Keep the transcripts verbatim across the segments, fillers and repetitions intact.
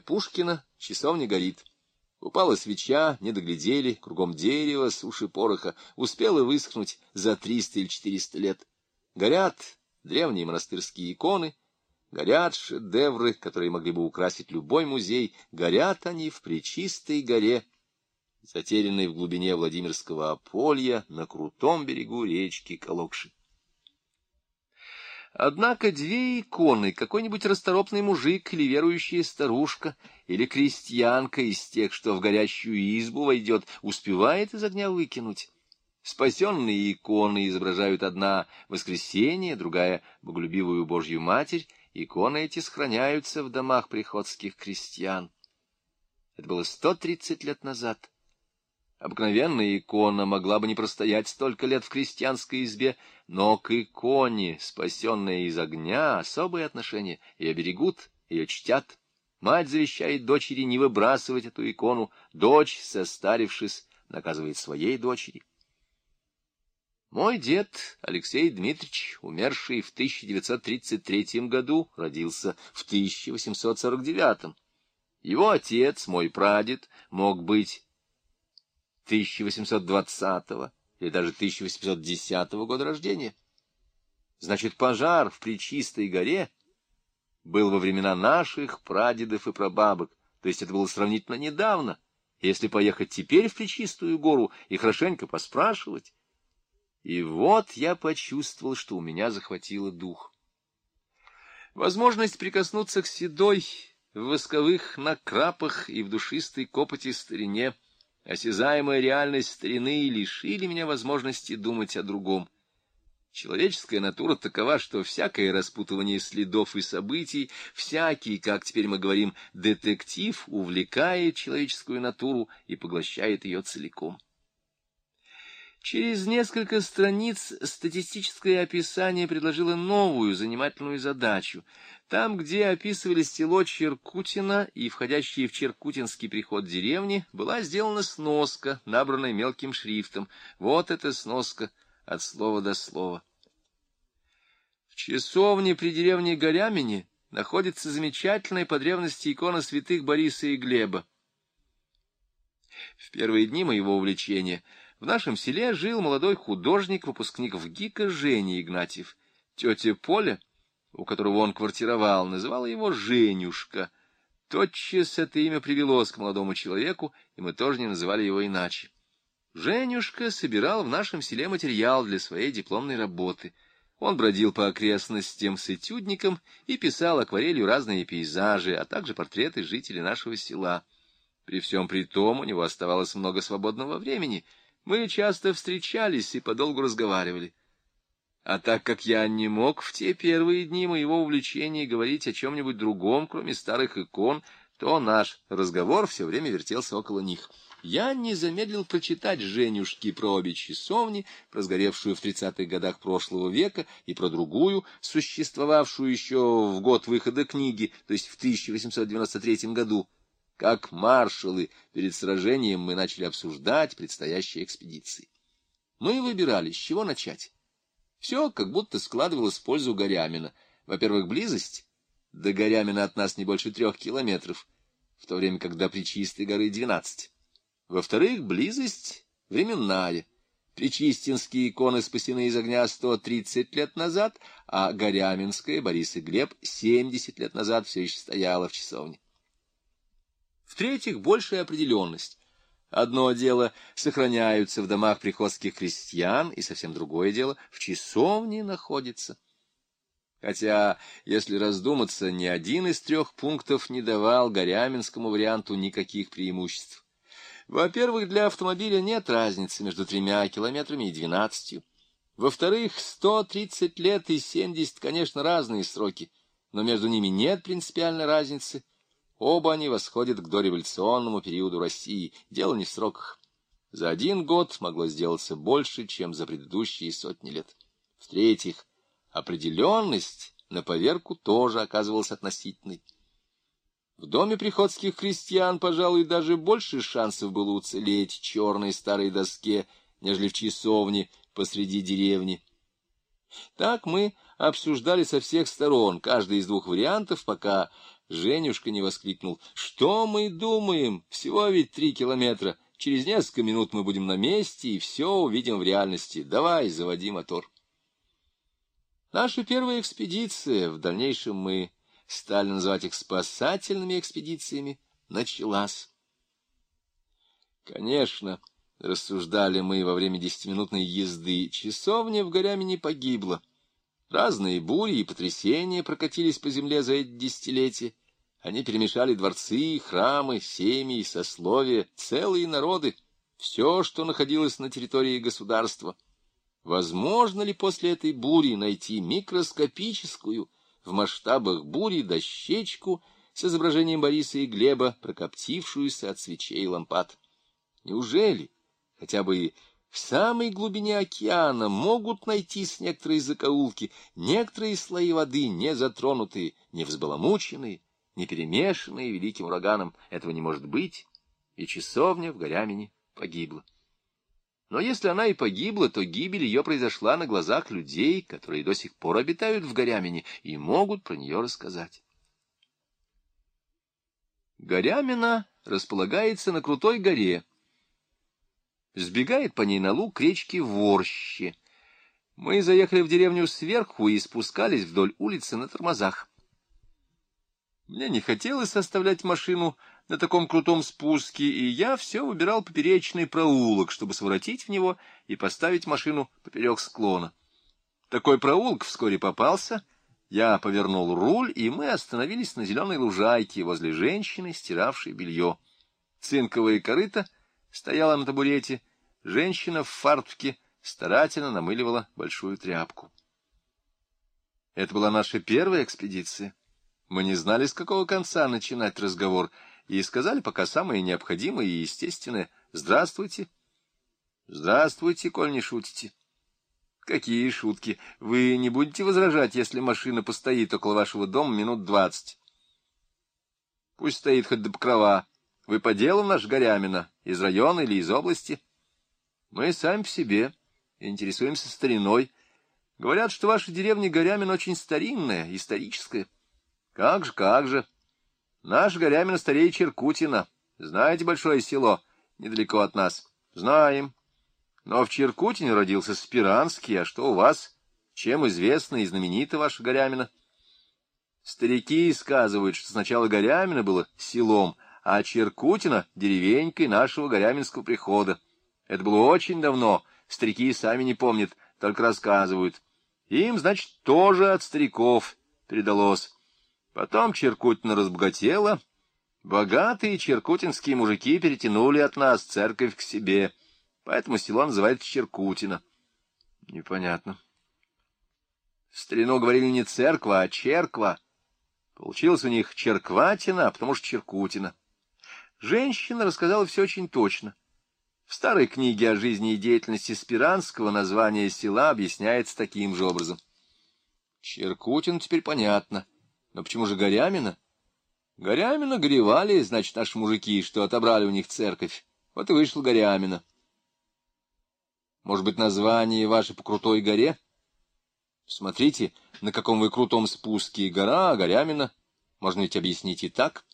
Пушкина, часовня горит. Упала свеча, не доглядели, кругом дерево, суши пороха, успела высохнуть за триста или четыреста лет. Горят древние монастырские иконы, горят шедевры, которые могли бы украсить любой музей, горят они в Пречистой горе, затерянной в глубине Владимирского Аполья на крутом берегу речки Калокши. Однако две иконы, какой-нибудь расторопный мужик или верующая старушка, или крестьянка из тех, что в горящую избу войдет, успевает из огня выкинуть. Спасенные иконы изображают одна воскресение, другая боголюбивую Божью Матерь. Иконы эти сохраняются в домах приходских крестьян. Это было сто тридцать лет назад. Обыкновенная икона могла бы не простоять столько лет в крестьянской избе, но к иконе, спасенной из огня, особые отношения. Ее берегут, ее чтят. Мать завещает дочери не выбрасывать эту икону. Дочь, состарившись, наказывает своей дочери. Мой дед Алексей Дмитриевич, умерший в тысяча девятьсот тридцать третьем году, родился в тысяча восемьсот сорок девятом. Его отец, мой прадед, мог быть тысяча восемьсот двадцатого или даже тысяча восемьсот десятого года рождения. Значит, пожар в Пречистой горе был во времена наших прадедов и прабабок, то есть это было сравнительно недавно. Если поехать теперь в Пречистую гору и хорошенько поспрашивать, и вот я почувствовал, что у меня захватило дух. Возможность прикоснуться к седой в восковых накрапах и в душистой копоти старине, осязаемая реальность старины лишили меня возможности думать о другом. Человеческая натура такова, что всякое распутывание следов и событий, всякий, как теперь мы говорим, детектив увлекает человеческую натуру и поглощает ее целиком. Через несколько страниц статистическое описание предложило новую занимательную задачу. Там, где описывали село Черкутино и входящие в Черкутинский приход деревни, была сделана сноска, набранная мелким шрифтом. Вот эта сноска от слова до слова. В часовне при деревне Горямине находится замечательная по древности икона святых Бориса и Глеба. В первые дни моего увлечения в нашем селе жил молодой художник, выпускник ВГИКа Женя Игнатьев. Тетя Поля, у которого он квартировал, называла его Женюшка. Тотчас это имя привелось к молодому человеку, и мы тоже не называли его иначе. Женюшка собирал в нашем селе материал для своей дипломной работы. Он бродил по окрестностям с этюдником и писал акварелью разные пейзажи, а также портреты жителей нашего села. При всем при том у него оставалось много свободного времени. Мы часто встречались и подолгу разговаривали. А так как я не мог в те первые дни моего увлечения говорить о чем-нибудь другом, кроме старых икон, то наш разговор все время вертелся около них. Я не замедлил прочитать Женюшке про обе часовни, про сгоревшую в тридцатых годах прошлого века и про другую, существовавшую еще в год выхода книги, то есть в тысяча восемьсот девяносто третьем году. Как маршалы перед сражением мы начали обсуждать предстоящие экспедиции. Мы выбирали, с чего начать. Все как будто складывалось в пользу Горямина. Во-первых, близость. До Горямина от нас не больше трех километров, в то время как до Пречистой горы двенадцать. Во-вторых, близость временная. Пречистинские иконы спасены из огня сто тридцать лет назад, а Горяминская, Борис и Глеб, семьдесят лет назад все еще стояла в часовне. В-третьих, большая определенность. Одно дело сохраняются в домах приходских крестьян, и совсем другое дело в часовне находится. Хотя, если раздуматься, ни один из трех пунктов не давал горяминскому варианту никаких преимуществ. Во-первых, для автомобиля нет разницы между тремя километрами и двенадцатью. Во-вторых, сто тридцать лет и семьдесят, конечно, разные сроки, но между ними нет принципиальной разницы. Оба они восходят к дореволюционному периоду России. Дело не в сроках. За один год могло сделаться больше, чем за предыдущие сотни лет. В-третьих, определенность на поверку тоже оказывалась относительной. В доме приходских крестьян, пожалуй, даже больше шансов было уцелеть черной старой доске, нежели в часовне посреди деревни. Так мы обсуждали со всех сторон каждый из двух вариантов, пока Женюшка не воскликнул: «Что мы думаем? Всего ведь три километра. Через несколько минут мы будем на месте и все увидим в реальности. Давай, заводи мотор». Наша первая экспедиция, в дальнейшем мы стали называть их спасательными экспедициями, началась. Конечно, рассуждали мы во время десятиминутной езды, часовня в Горямине погибла. Разные бури и потрясения прокатились по земле за эти десятилетия. Они перемешали дворцы, храмы, семьи, сословия, целые народы, все, что находилось на территории государства. Возможно ли после этой бури найти микроскопическую в масштабах бури дощечку с изображением Бориса и Глеба, прокоптившуюся от свечей и лампад? Неужели хотя бы в самой глубине океана могут найтись некоторые закоулки, некоторые слои воды, не затронутые, не взбаламученные, не перемешанные великим ураганом? Этого не может быть, и часовня в Горямине погибла. Но если она и погибла, то гибель ее произошла на глазах людей, которые до сих пор обитают в Горямине и могут про нее рассказать. Горямина располагается на крутой горе. Сбегает по ней на луг речки Ворще. Мы заехали в деревню сверху и спускались вдоль улицы на тормозах. Мне не хотелось оставлять машину на таком крутом спуске, и я все выбирал поперечный проулок, чтобы своротить в него и поставить машину поперек склона. Такой проулок вскоре попался. Я повернул руль, и мы остановились на зеленой лужайке возле женщины, стиравшей белье. Цинковое корыто стояла на табурете, женщина в фартуке старательно намыливала большую тряпку. Это была наша первая экспедиция. Мы не знали, с какого конца начинать разговор, и сказали пока самое необходимое и естественное: «Здравствуйте». «Здравствуйте, коль не шутите». «Какие шутки? Вы не будете возражать, если машина постоит около вашего дома минут двадцать?» «Пусть стоит хоть до покрова. Вы по делу, наш Горямина, из района или из области?» «Мы сами по себе, интересуемся стариной. Говорят, что ваша деревня Горямин очень старинная, историческая». «Как же, как же. Наш Горямина старее Черкутина. Знаете большое село недалеко от нас?» «Знаем. Но в Черкутине родился Спиранский. А что у вас? Чем известна и знаменита ваша Горямина?» «Старики сказывают, что сначала Горямина было селом, а Черкутина — деревенькой нашего Горяминского прихода. Это было очень давно, старики сами не помнят, только рассказывают. Им, значит, тоже от стариков передалось. Потом Черкутина разбогатела, богатые черкутинские мужики перетянули от нас церковь к себе, поэтому село называется Черкутино». «Непонятно». В старину говорили не церква, а черква. Получилось у них Черкватина, а потому что Черкутина. Женщина рассказала все очень точно. В старой книге о жизни и деятельности Спиранского название села объясняется таким же образом. Черкутин теперь понятно. Но почему же Горямина? Горямина горевали, значит, наши мужики, что отобрали у них церковь. Вот и вышла Горямина. Может быть, название ваше по крутой горе? Смотрите, на каком вы крутом спуске. Гора Горямина. Можно ведь объяснить и так.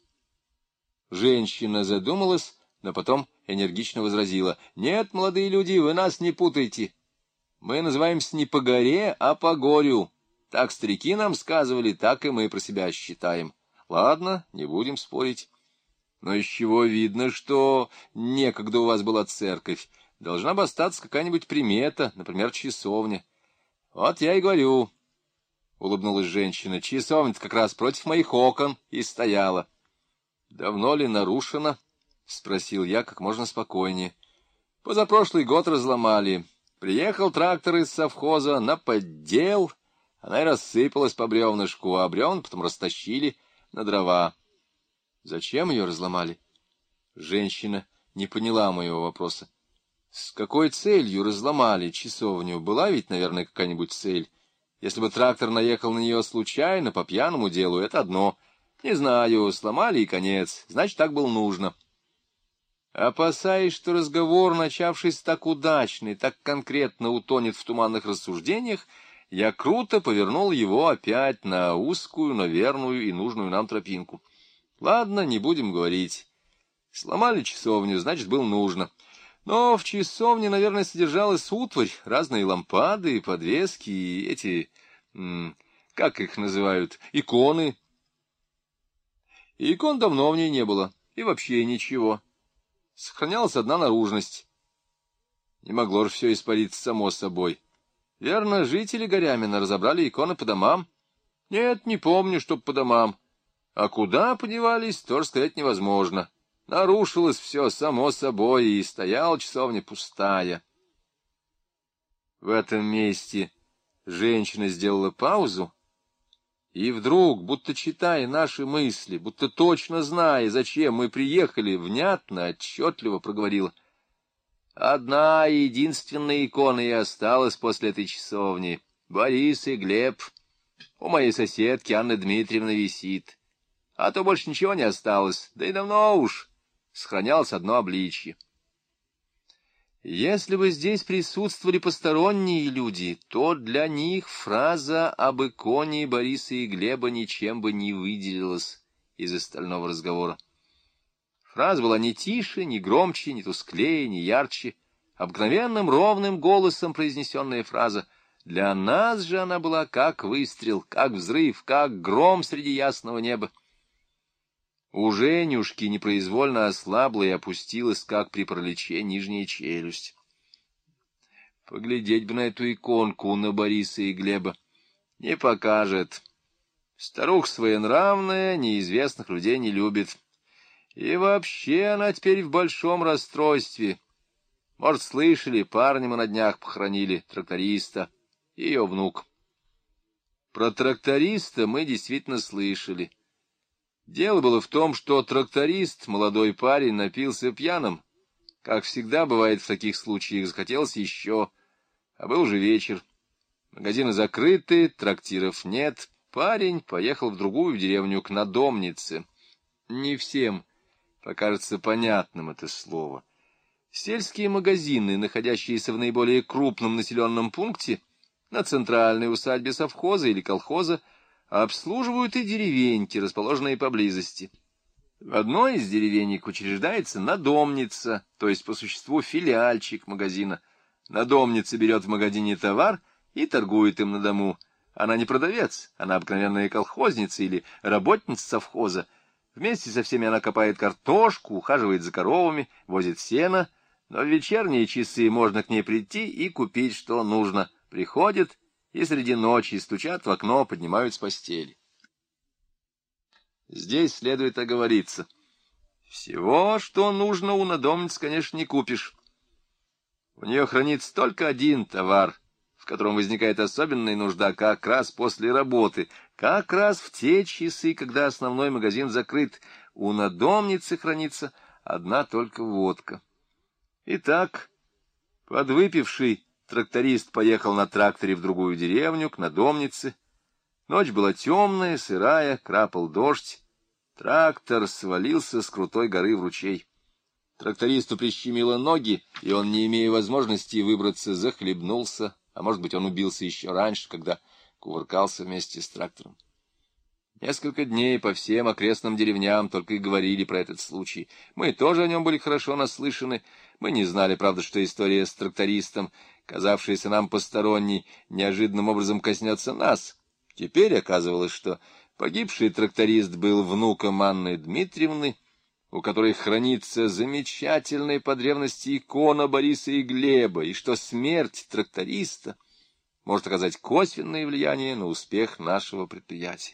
Женщина задумалась, но потом энергично возразила: «Нет, молодые люди, вы нас не путайте. Мы называемся не по горе, а по горю. Так старики нам сказывали, так и мы про себя считаем. Ладно, не будем спорить. Но из чего видно, что некогда у вас была церковь? Должна бы остаться какая-нибудь примета, например, часовня». «Вот я и говорю», — улыбнулась женщина, — «часовня-то как раз против моих окон и стояла». «Давно ли нарушена?» — спросил я как можно спокойнее. «Позапрошлый год разломали. Приехал трактор из совхоза на поддел». Она и рассыпалась по бревнышку, а бревна потом растащили на дрова. Зачем ее разломали? Женщина не поняла моего вопроса. С какой целью разломали часовню? Была ведь, наверное, какая-нибудь цель. Если бы трактор наехал на нее случайно, по пьяному делу, это одно. Не знаю, сломали и конец. Значит, так было нужно. Опасаясь, что разговор, начавшийся так удачно и так конкретно, утонет в туманных рассуждениях, я круто повернул его опять на узкую, но верную и нужную нам тропинку. Ладно, не будем говорить. Сломали часовню, значит, было нужно. Но в часовне, наверное, содержалась утварь, разные лампады, подвески и эти, как их называют, иконы. И икон давно в ней не было, и вообще ничего. Сохранялась одна наружность. Не могло же все испариться само собой. Верно, жители Горямина разобрали иконы по домам? Нет, не помню, чтоб по домам. А куда подевались, тоже сказать невозможно. Нарушилось все само собой, и стояла часовня пустая. В этом месте женщина сделала паузу, и вдруг, будто читая наши мысли, будто точно зная, зачем мы приехали, внятно, отчетливо проговорила: «Одна единственная икона и осталась после этой часовни. Борис и Глеб. У моей соседки Анны Дмитриевны висит. А то больше ничего не осталось, да и давно уж. Сохранялось одно обличье». Если бы здесь присутствовали посторонние люди, то для них фраза об иконе Бориса и Глеба ничем бы не выделилась из остального разговора. Фраза была не тише, не громче, не тусклее, не ярче, обыкновенным ровным голосом произнесенная фраза. Для нас же она была как выстрел, как взрыв, как гром среди ясного неба. У Женюшки непроизвольно ослабла и опустилась, как при параличе, нижняя челюсть. Поглядеть бы на эту иконку, на Бориса и Глеба. Не покажет. Старуха своенравная, неизвестных людей не любит. И вообще она теперь в большом расстройстве. Может, слышали, парня мы на днях похоронили, тракториста, ее внук. Про тракториста мы действительно слышали. Дело было в том, что тракторист, молодой парень, напился пьяным. Как всегда бывает в таких случаях, захотелось еще, а был уже вечер. Магазины закрыты, трактиров нет. Парень поехал в другую деревню, к надомнице. Не всем покажется понятным это слово. Сельские магазины, находящиеся в наиболее крупном населенном пункте, на центральной усадьбе совхоза или колхоза, обслуживают и деревеньки, расположенные поблизости. В одной из деревенек учреждается надомница, то есть по существу филиальчик магазина. Надомница берет в магазине товар и торгует им на дому. Она не продавец, она обыкновенная колхозница или работница совхоза. Вместе со всеми она копает картошку, ухаживает за коровами, возит сено, но в вечерние часы можно к ней прийти и купить, что нужно. Приходит и среди ночи стучат в окно, поднимают с постели. Здесь следует оговориться. Всего, что нужно, у надомницы, конечно, не купишь. У нее хранится только один товар, в котором возникает особенная нужда как раз после работы, как раз в те часы, когда основной магазин закрыт. У надомницы хранится одна только водка. Итак, подвыпивший тракторист поехал на тракторе в другую деревню, к надомнице. Ночь была темная, сырая, крапал дождь. Трактор свалился с крутой горы в ручей. Трактористу прищемило ноги, и он, не имея возможности выбраться, захлебнулся, а может быть, он убился еще раньше, когда кувыркался вместе с трактором. Несколько дней по всем окрестным деревням только и говорили про этот случай. Мы тоже о нем были хорошо наслышаны. Мы не знали, правда, что история с трактористом, казавшаяся нам посторонней, неожиданным образом коснется нас. Теперь оказывалось, что погибший тракторист был внуком Анны Дмитриевны, у которой хранится замечательная по древности икона Бориса и Глеба, и что смерть тракториста может оказать косвенное влияние на успех нашего предприятия.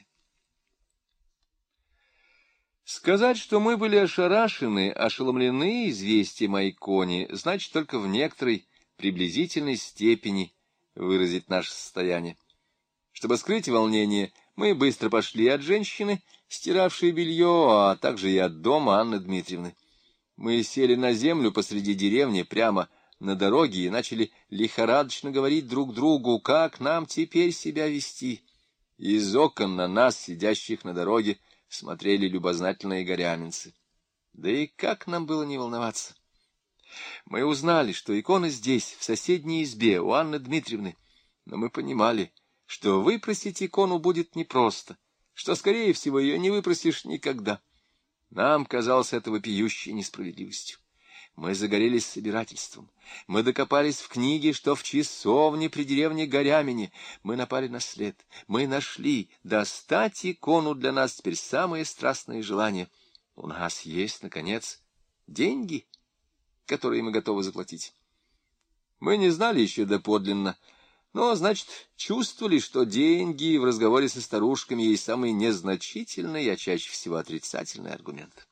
Сказать, что мы были ошарашены, ошеломлены известием о иконе, значит только в некоторой приблизительной степени выразить наше состояние. Чтобы скрыть волнение, мы быстро пошли от женщины, стиравшей белье, а также и от дома Анны Дмитриевны. Мы сели на землю посреди деревни, прямо на дороге, и начали лихорадочно говорить друг другу, как нам теперь себя вести. Из окон на нас, сидящих на дороге, смотрели любознательные горяминцы. Да и как нам было не волноваться? Мы узнали, что икона здесь, в соседней избе, у Анны Дмитриевны, но мы понимали, что выпросить икону будет непросто, что, скорее всего, ее не выпросишь никогда. Нам казалось это вопиющей несправедливостью. Мы загорелись собирательством. Мы докопались в книге, что в часовне при деревне Горямине. Мы напали на след. Мы нашли. Достать икону для нас теперь самое страстное желание. У нас есть, наконец, деньги, которые мы готовы заплатить. Мы не знали еще доподлинно, но, значит, чувствовали, что деньги в разговоре со старушками есть самый незначительный, а чаще всего отрицательный аргумент.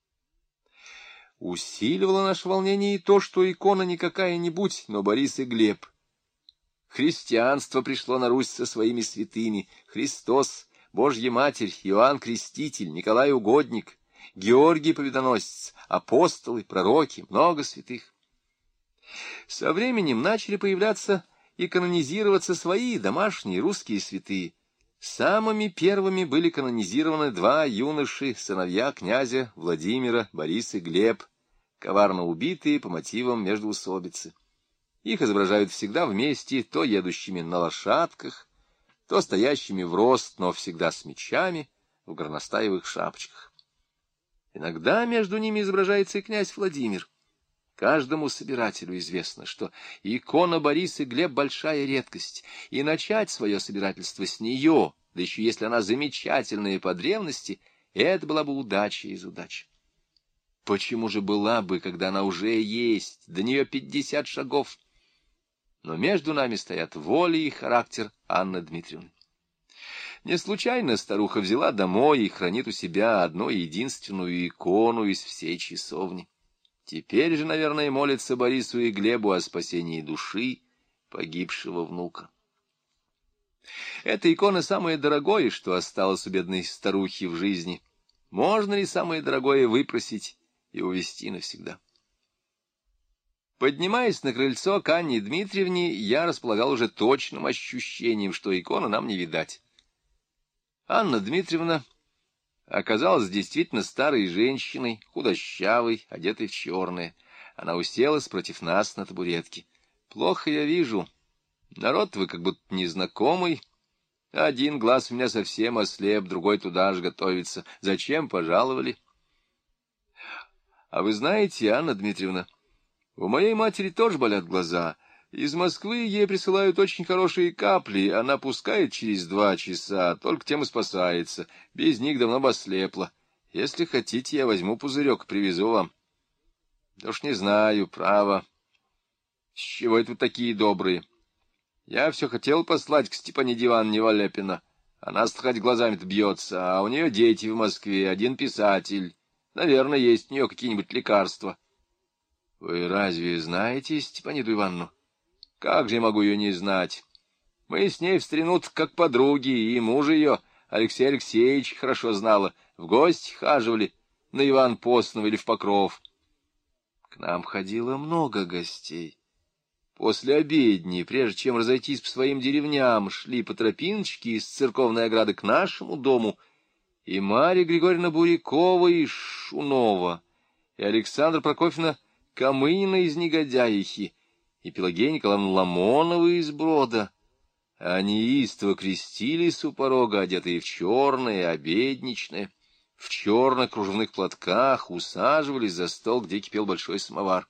Усиливало наше волнение и то, что икона не какая-нибудь, но Борис и Глеб. Христианство пришло на Русь со своими святыми: Христос, Божья Матерь, Иоанн Креститель, Николай Угодник, Георгий Победоносец, апостолы, пророки, много святых. Со временем начали появляться и канонизироваться свои домашние русские святые. Самыми первыми были канонизированы два юноши, сыновья князя Владимира, Борис и Глеб, коварно убитые по мотивам междоусобицы. Их изображают всегда вместе, то едущими на лошадках, то стоящими в рост, но всегда с мечами, в горностаевых шапочках. Иногда между ними изображается и князь Владимир. Каждому собирателю известно, что икона Борис и Глеб — большая редкость, и начать свое собирательство с нее, да еще если она замечательная по древности, это была бы удача из удач. Почему же была бы, когда она уже есть, до нее пятьдесят шагов? Но между нами стоят воля и характер Анны Дмитриевны. Не случайно старуха взяла домой и хранит у себя одну единственную икону из всей часовни. Теперь же, наверное, молится Борису и Глебу о спасении души погибшего внука. Эта икона самое дорогое, что осталось у бедной старухи в жизни. Можно ли самое дорогое выпросить и увезти навсегда? Поднимаясь на крыльцо к Анне Дмитриевне, я располагал уже точным ощущением, что икону нам не видать. Анна Дмитриевна оказалась действительно старой женщиной, худощавой, одетой в черное. Она уселась против нас на табуретке. Плохо я вижу. Народ вы как будто незнакомый. Один глаз у меня совсем ослеп, другой туда же готовится. Зачем пожаловали? А вы знаете, Анна Дмитриевна, у моей матери тоже болят глаза. Из Москвы ей присылают очень хорошие капли, она пускает через два часа, только тем и спасается. Без них давно бы ослепла. Если хотите, я возьму пузырек, привезу вам. Да уж не знаю, право. С чего это вы такие добрые? Я все хотел послать к Степаниде Ивановне Валепина. Она хоть глазами-то бьется, а у нее дети в Москве, один писатель. Наверное, есть у нее какие-нибудь лекарства. Вы разве знаете Степаниду Ивановну? Как же я могу ее не знать? Мы с ней в старину как подруги, и муж ее, Алексей Алексеевич, хорошо знала. В гости хаживали на Иван Постного или в Покров. К нам ходило много гостей. После обедни, прежде чем разойтись по своим деревням, шли по тропиночке из церковной ограды к нашему дому, и Марья Григорьевна Бурякова из Шунова, и Александра Прокофьевна Камынина из Негодяихи, и Пелагея Николаевна Ламонова из Брода. Они истово крестились у порога, одетые в черное, обедничное, в черных кружевных платках, усаживались за стол, где кипел большой самовар.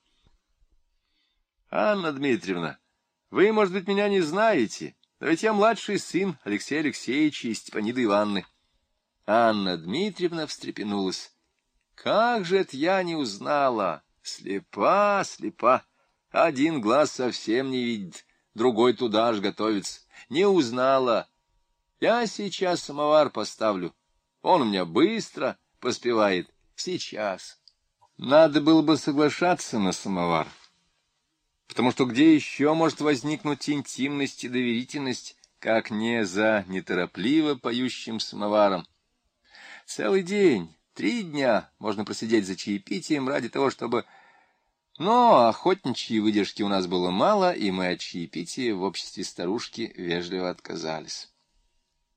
— Анна Дмитриевна, вы, может быть, меня не знаете, но ведь я младший сын Алексея Алексеевича и Степаниды Ивановны. Анна Дмитриевна встрепенулась. — Как же это я не узнала! Слепа, слепа! Один глаз совсем не видит, другой туда же готовится. Не узнала. Я сейчас самовар поставлю. Он у меня быстро поспевает. Сейчас. Надо было бы соглашаться на самовар. Потому что где еще может возникнуть интимность и доверительность, как не за неторопливо поющим самоваром? Целый день, три дня можно просидеть за чаепитием ради того, чтобы... Но охотничьей выдержки у нас было мало, и мы от чаепития в обществе старушки вежливо отказались.